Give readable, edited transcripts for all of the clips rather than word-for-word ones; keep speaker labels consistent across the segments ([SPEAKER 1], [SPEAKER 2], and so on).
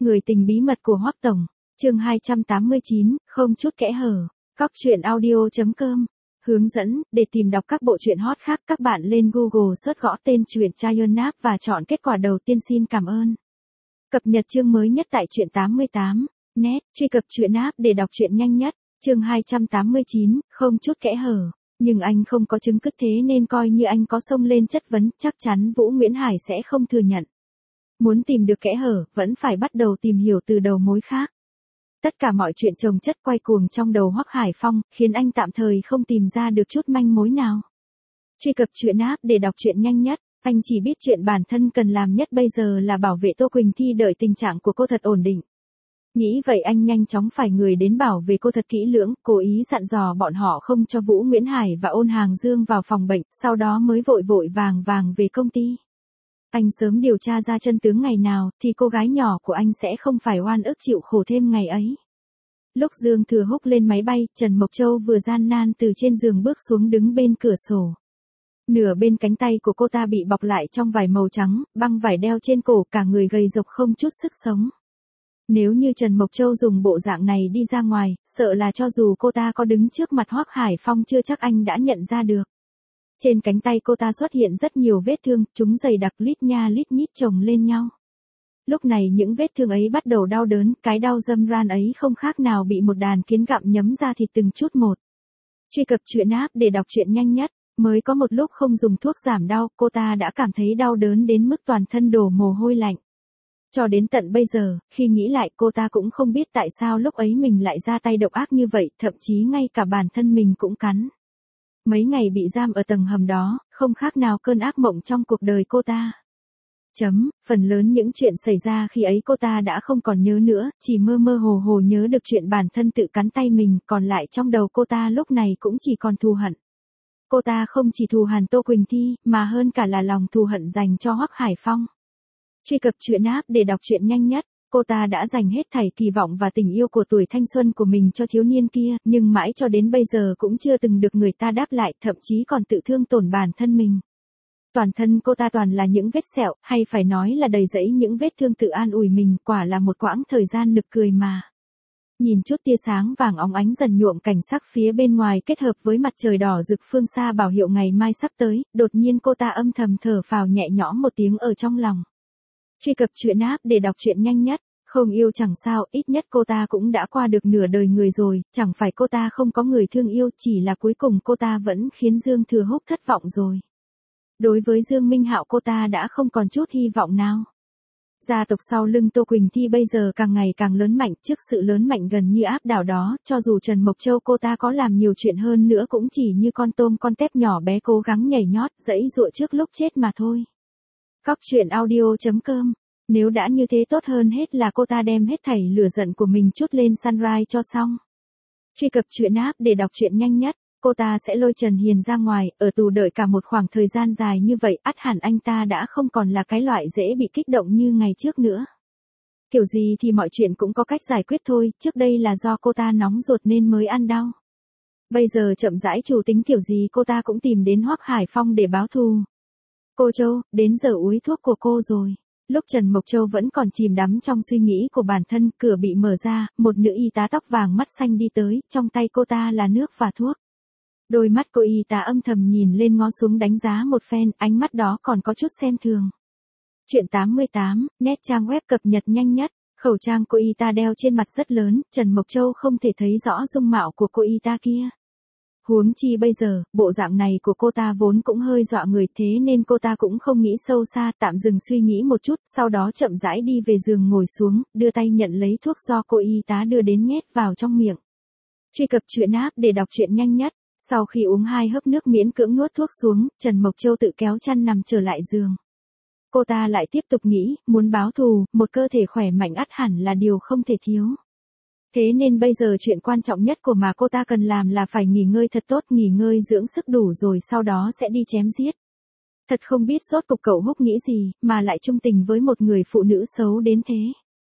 [SPEAKER 1] Người tình bí mật của Hoắc Tổng, chương 289, không chút kẽ hở. Cóc truyện audio.com. Hướng dẫn, để tìm đọc các bộ truyện hot khác các bạn lên Google search gõ tên truyện Chayonap và chọn kết quả đầu tiên xin cảm ơn. Cập nhật chương mới nhất tại truyện 88. Net, truy cập truyện app để đọc truyện nhanh nhất. Chương 289, không chút kẽ hở. Nhưng anh không có chứng cứ thế nên coi như anh có xông lên chất vấn, chắc chắn Vũ Nguyễn Hải sẽ không thừa nhận. Muốn tìm được kẽ hở, vẫn phải bắt đầu tìm hiểu từ đầu mối khác. Tất cả mọi chuyện chồng chất quay cuồng trong đầu Hoắc Hải Phong, khiến anh tạm thời không tìm ra được chút manh mối nào. Truy cập truyện app để đọc truyện nhanh nhất, anh chỉ biết chuyện bản thân cần làm nhất bây giờ là bảo vệ Tô Quỳnh Thi đợi tình trạng của cô thật ổn định. Nghĩ vậy anh nhanh chóng phải người đến bảo vệ cô thật kỹ lưỡng, cố ý dặn dò bọn họ không cho Vũ Nguyễn Hải và Ôn Hàng Dương vào phòng bệnh, sau đó mới vội vàng về công ty. Anh sớm điều tra ra chân tướng ngày nào thì cô gái nhỏ của anh sẽ không phải oan ức chịu khổ thêm ngày ấy. Lúc Dương Thừa Húc lên máy bay, Trần Mộc Châu vừa gian nan từ trên giường bước xuống đứng bên cửa sổ. Nửa bên cánh tay của cô ta bị bọc lại trong vải màu trắng, băng vải đeo trên cổ, cả người gầy rộc không chút sức sống. Nếu như Trần Mộc Châu dùng bộ dạng này đi ra ngoài, sợ là cho dù cô ta có đứng trước mặt Hoắc Hải Phong chưa chắc anh đã nhận ra được. Trên cánh tay cô ta xuất hiện rất nhiều vết thương, chúng dày đặc lít nha lít nhít chồng lên nhau. Lúc này những vết thương ấy bắt đầu đau đớn, cái đau dâm ran ấy không khác nào bị một đàn kiến gặm nhấm ra thịt từng chút một. Truy cập truyện app để đọc truyện nhanh nhất, mới có một lúc không dùng thuốc giảm đau, cô ta đã cảm thấy đau đớn đến mức toàn thân đổ mồ hôi lạnh. Cho đến tận bây giờ, khi nghĩ lại cô ta cũng không biết tại sao lúc ấy mình lại ra tay độc ác như vậy, thậm chí ngay cả bản thân mình cũng cắn. Mấy ngày bị giam ở tầng hầm đó, không khác nào cơn ác mộng trong cuộc đời cô ta. Phần lớn những chuyện xảy ra khi ấy cô ta đã không còn nhớ nữa, chỉ mơ hồ nhớ được chuyện bản thân tự cắn tay mình, còn lại trong đầu cô ta lúc này cũng chỉ còn thù hận. Cô ta không chỉ thù hằn Tô Quỳnh Thi, mà hơn cả là lòng thù hận dành cho Hoắc Hải Phong. Truy cập truyện app để đọc truyện nhanh nhất, cô ta đã dành hết thảy kỳ vọng và tình yêu của tuổi thanh xuân của mình cho thiếu niên kia, nhưng mãi cho đến bây giờ cũng chưa từng được người ta đáp lại, thậm chí còn tự thương tổn bản thân mình. Toàn thân cô ta toàn là những vết sẹo, hay phải nói là đầy rẫy những vết thương tự an ủi mình, quả là một quãng thời gian nực cười mà. Nhìn chút tia sáng vàng óng ánh dần nhuộm cảnh sắc phía bên ngoài kết hợp với mặt trời đỏ rực phương xa bảo hiệu ngày mai sắp tới, đột nhiên cô ta âm thầm thở phào nhẹ nhõm một tiếng ở trong lòng. Truy cập truyện app để đọc truyện nhanh nhất, không yêu chẳng sao, ít nhất cô ta cũng đã qua được nửa đời người rồi, chẳng phải cô ta không có người thương yêu, chỉ là cuối cùng cô ta vẫn khiến Dương Thừa Húc thất vọng rồi. Đối với Dương Minh Hạo cô ta đã không còn chút hy vọng nào. Gia tộc sau lưng Tô Quỳnh Thi bây giờ càng ngày càng lớn mạnh, trước sự lớn mạnh gần như áp đảo đó, cho dù Trần Mộc Châu cô ta có làm nhiều chuyện hơn nữa cũng chỉ như con tôm con tép nhỏ bé cố gắng nhảy nhót, giãy giụa trước lúc chết mà thôi. Cóc truyện audio.com. Nếu đã như thế tốt hơn hết là cô ta đem hết thảy lửa giận của mình trút lên Sunrise cho xong. Truy cập truyện app để đọc truyện nhanh nhất, cô ta sẽ lôi Trần Hiền ra ngoài, ở tù đợi cả một khoảng thời gian dài như vậy, ắt hẳn anh ta đã không còn là cái loại dễ bị kích động như ngày trước nữa. Kiểu gì thì mọi chuyện cũng có cách giải quyết thôi, trước đây là do cô ta nóng ruột nên mới ăn đau. Bây giờ chậm rãi chủ tính kiểu gì cô ta cũng tìm đến Hoắc Hải Phong để báo thù. Cô Châu, đến giờ uống thuốc của cô rồi. Lúc Trần Mộc Châu vẫn còn chìm đắm trong suy nghĩ của bản thân, cửa bị mở ra, một nữ y tá tóc vàng mắt xanh đi tới, trong tay cô ta là nước và thuốc. Đôi mắt cô y tá âm thầm nhìn lên ngó xuống đánh giá một phen, ánh mắt đó còn có chút xem thường. Truyện 88, net trang web cập nhật nhanh nhất, khẩu trang cô y tá đeo trên mặt rất lớn, Trần Mộc Châu không thể thấy rõ dung mạo của cô y tá kia. Huống chi bây giờ, bộ dạng này của cô ta vốn cũng hơi dọa người, thế nên cô ta cũng không nghĩ sâu xa, tạm dừng suy nghĩ một chút, sau đó chậm rãi đi về giường ngồi xuống, đưa tay nhận lấy thuốc do cô y tá đưa đến nhét vào trong miệng. Truy cập truyện app để đọc truyện nhanh nhất, sau khi uống 2 hớp nước miễn cưỡng nuốt thuốc xuống, Trần Mộc Châu tự kéo chăn nằm trở lại giường. Cô ta lại tiếp tục nghĩ, muốn báo thù, một cơ thể khỏe mạnh ắt hẳn là điều không thể thiếu. Thế nên bây giờ chuyện quan trọng nhất của mà cô ta cần làm là phải nghỉ ngơi thật tốt, nghỉ ngơi dưỡng sức đủ rồi sau đó sẽ đi chém giết. Thật không biết rốt cục cậu Húc nghĩ gì, mà lại chung tình với một người phụ nữ xấu đến thế.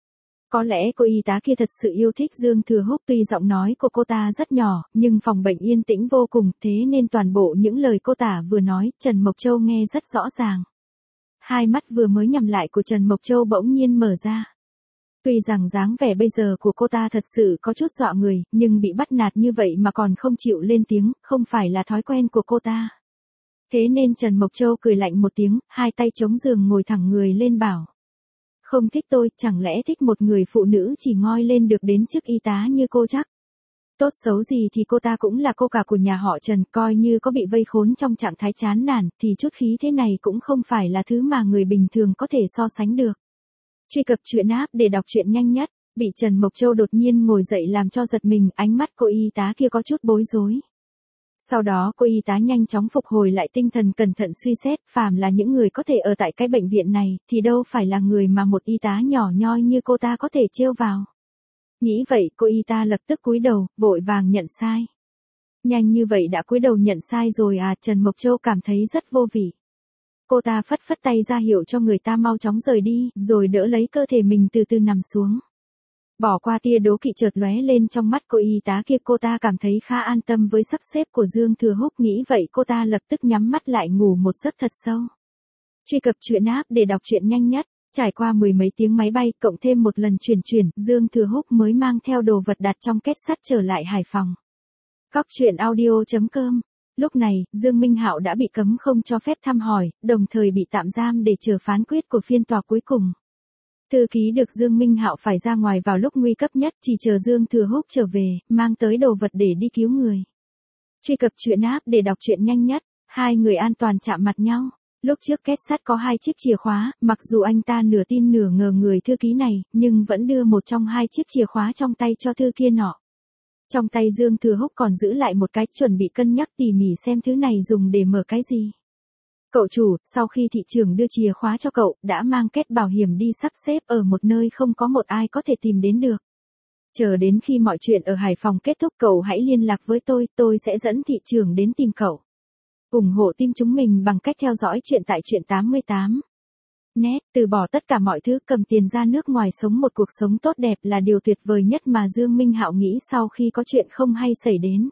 [SPEAKER 1] Có lẽ cô y tá kia thật sự yêu thích Dương Thừa Húc, tuy giọng nói của cô ta rất nhỏ, nhưng phòng bệnh yên tĩnh vô cùng, thế nên toàn bộ những lời cô ta vừa nói, Trần Mộc Châu nghe rất rõ ràng. Hai mắt vừa mới nhắm lại của Trần Mộc Châu bỗng nhiên mở ra. Tuy rằng dáng vẻ bây giờ của cô ta thật sự có chút dọa người, nhưng bị bắt nạt như vậy mà còn không chịu lên tiếng, không phải là thói quen của cô ta. Thế nên Trần Mộc Châu cười lạnh một tiếng, hai tay chống giường ngồi thẳng người lên bảo. Không thích tôi, chẳng lẽ thích một người phụ nữ chỉ ngoi lên được đến chức y tá như cô chắc? Tốt xấu gì thì cô ta cũng là cô cả của nhà họ Trần, coi như có bị vây khốn trong trạng thái chán nản, thì chút khí thế này cũng không phải là thứ mà người bình thường có thể so sánh được. Truy cập truyện app để đọc truyện nhanh nhất, bị Trần Mộc Châu đột nhiên ngồi dậy làm cho giật mình, ánh mắt cô y tá kia có chút bối rối. Sau đó cô y tá nhanh chóng phục hồi lại tinh thần, cẩn thận suy xét, phàm là những người có thể ở tại cái bệnh viện này, thì đâu phải là người mà một y tá nhỏ nhoi như cô ta có thể trêu vào. Nghĩ vậy cô y tá lập tức cúi đầu, vội vàng nhận sai. Nhanh như vậy đã cúi đầu nhận sai rồi à? Trần Mộc Châu cảm thấy rất vô vị. Cô ta phất phất tay ra hiệu cho người ta mau chóng rời đi, rồi đỡ lấy cơ thể mình từ từ nằm xuống. Bỏ qua tia đố kỵ chợt lóe lên trong mắt cô y tá kia, cô ta cảm thấy khá an tâm với sắp xếp của Dương Thừa Húc, nghĩ vậy cô ta lập tức nhắm mắt lại ngủ một giấc thật sâu. Truy cập truyện app để đọc truyện nhanh nhất, trải qua mười mấy tiếng máy bay cộng thêm một lần chuyển, Dương Thừa Húc mới mang theo đồ vật đặt trong két sắt trở lại Hải Phòng. Cóc truyện audio.com. Lúc này, Dương Minh Hạo đã bị cấm không cho phép thăm hỏi, đồng thời bị tạm giam để chờ phán quyết của phiên tòa cuối cùng. Thư ký được Dương Minh Hạo phải ra ngoài vào lúc nguy cấp nhất, chỉ chờ Dương Thừa Húc trở về, mang tới đồ vật để đi cứu người. Truy cập truyện app để đọc truyện nhanh nhất, hai người an toàn chạm mặt nhau. Lúc trước két sắt có hai chiếc chìa khóa, mặc dù anh ta nửa tin nửa ngờ người thư ký này, nhưng vẫn đưa một trong hai chiếc chìa khóa trong tay cho thư kia nọ. Trong tay Dương Thừa Húc còn giữ lại một cái, chuẩn bị cân nhắc tỉ mỉ xem thứ này dùng để mở cái gì. Cậu chủ, sau khi thị trưởng đưa chìa khóa cho cậu, đã mang két bảo hiểm đi sắp xếp ở một nơi không có một ai có thể tìm đến được. Chờ đến khi mọi chuyện ở Hải Phòng kết thúc cậu hãy liên lạc với tôi sẽ dẫn thị trưởng đến tìm cậu. Ủng hộ team chúng mình bằng cách theo dõi chuyện tại truyện 88. Net, từ bỏ tất cả mọi thứ, cầm tiền ra nước ngoài sống một cuộc sống tốt đẹp là điều tuyệt vời nhất mà Dương Minh Hạo nghĩ sau khi có chuyện không hay xảy đến.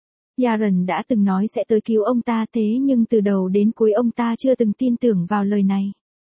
[SPEAKER 1] Yaren đã từng nói sẽ tới cứu ông ta, thế nhưng từ đầu đến cuối ông ta chưa từng tin tưởng vào lời này.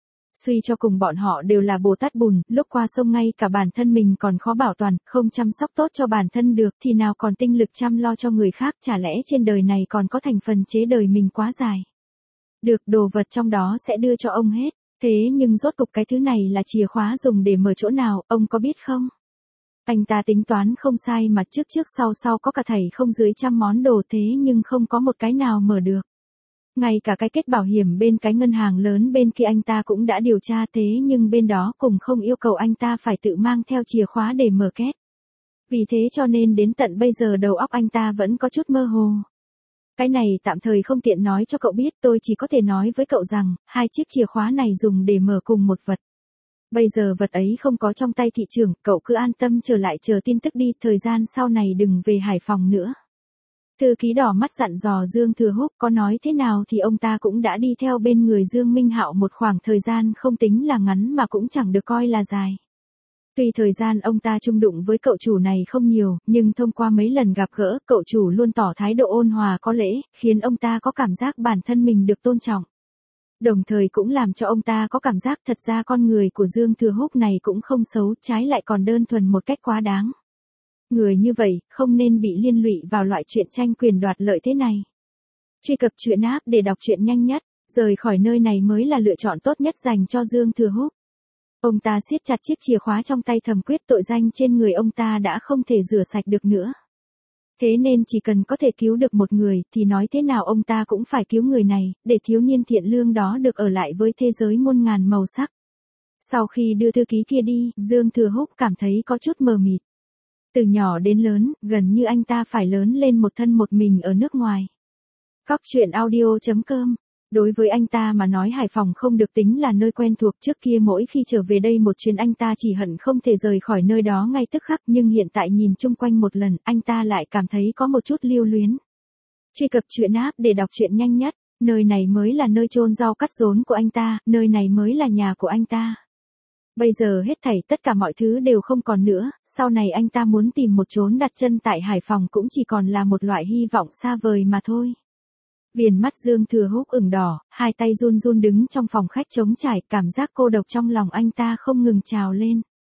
[SPEAKER 1] Suy cho cùng bọn họ đều là Bồ Tát Bùn, lúc qua sông ngay cả bản thân mình còn khó bảo toàn, không chăm sóc tốt cho bản thân được thì nào còn tinh lực chăm lo cho người khác, chả lẽ trên đời này còn có thành phần chế đời mình quá dài. Được, đồ vật trong đó sẽ đưa cho ông hết, thế nhưng rốt cục cái thứ này là chìa khóa dùng để mở chỗ nào, ông có biết không? Anh ta tính toán không sai mà trước sau có cả thảy không dưới 100 món đồ, thế nhưng không có một cái nào mở được. Ngay cả cái kết bảo hiểm bên cái ngân hàng lớn bên kia anh ta cũng đã điều tra, thế nhưng bên đó cũng không yêu cầu anh ta phải tự mang theo chìa khóa để mở két. Vì thế cho nên đến tận bây giờ đầu óc anh ta vẫn có chút mơ hồ. Cái này tạm thời không tiện nói cho cậu biết, tôi chỉ có thể nói với cậu rằng, hai chiếc chìa khóa này dùng để mở cùng một vật. Bây giờ vật ấy không có trong tay thị trưởng, cậu cứ an tâm trở lại chờ tin tức đi, thời gian sau này đừng về Hải Phòng nữa. Thư ký đỏ mắt dặn dò Dương Thừa Húc, có nói thế nào thì ông ta cũng đã đi theo bên người Dương Minh Hạo một khoảng thời gian không tính là ngắn mà cũng chẳng được coi là dài. Tuy thời gian ông ta chung đụng với cậu chủ này không nhiều, nhưng thông qua mấy lần gặp gỡ, cậu chủ luôn tỏ thái độ ôn hòa có lễ, khiến ông ta có cảm giác bản thân mình được tôn trọng. Đồng thời cũng làm cho ông ta có cảm giác thật ra con người của Dương Thừa Húc này cũng không xấu, trái lại còn đơn thuần một cách quá đáng. Người như vậy, không nên bị liên lụy vào loại chuyện tranh quyền đoạt lợi thế này. Truy cập truyện app để đọc truyện nhanh nhất, rời khỏi nơi này mới là lựa chọn tốt nhất dành cho Dương Thừa Húc. Ông ta siết chặt chiếc chìa khóa trong tay, thầm quyết tội danh trên người ông ta đã không thể rửa sạch được nữa. Thế nên chỉ cần có thể cứu được một người thì nói thế nào ông ta cũng phải cứu người này, để thiếu niên thiện lương đó được ở lại với thế giới muôn ngàn màu sắc. Sau khi đưa thư ký kia đi, Dương Thừa Húc cảm thấy có chút mờ mịt. Từ nhỏ đến lớn, gần như anh ta phải lớn lên một thân một mình ở nước ngoài. Cóc truyện audio.com. Đối với anh ta mà nói Hải Phòng không được tính là nơi quen thuộc, trước kia mỗi khi trở về đây một chuyến anh ta chỉ hận không thể rời khỏi nơi đó ngay tức khắc, nhưng hiện tại nhìn chung quanh một lần, anh ta lại cảm thấy có một chút lưu luyến. Truy cập truyện app để đọc truyện nhanh nhất, nơi này mới là nơi chôn rau cắt rốn của anh ta, nơi này mới là nhà của anh ta. Bây giờ hết thảy tất cả mọi thứ đều không còn nữa, sau này anh ta muốn tìm một chốn đặt chân tại Hải Phòng cũng chỉ còn là một loại hy vọng xa vời mà thôi. Viền mắt Dương Thừa Húc ửng đỏ, hai tay run run đứng trong phòng khách trống trải, cảm giác cô độc trong lòng anh ta không ngừng trào lên.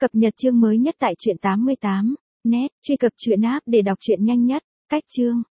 [SPEAKER 1] Cập nhật chương mới nhất tại truyện 88. Net, truy cập truyện app để đọc truyện nhanh nhất. Cách chương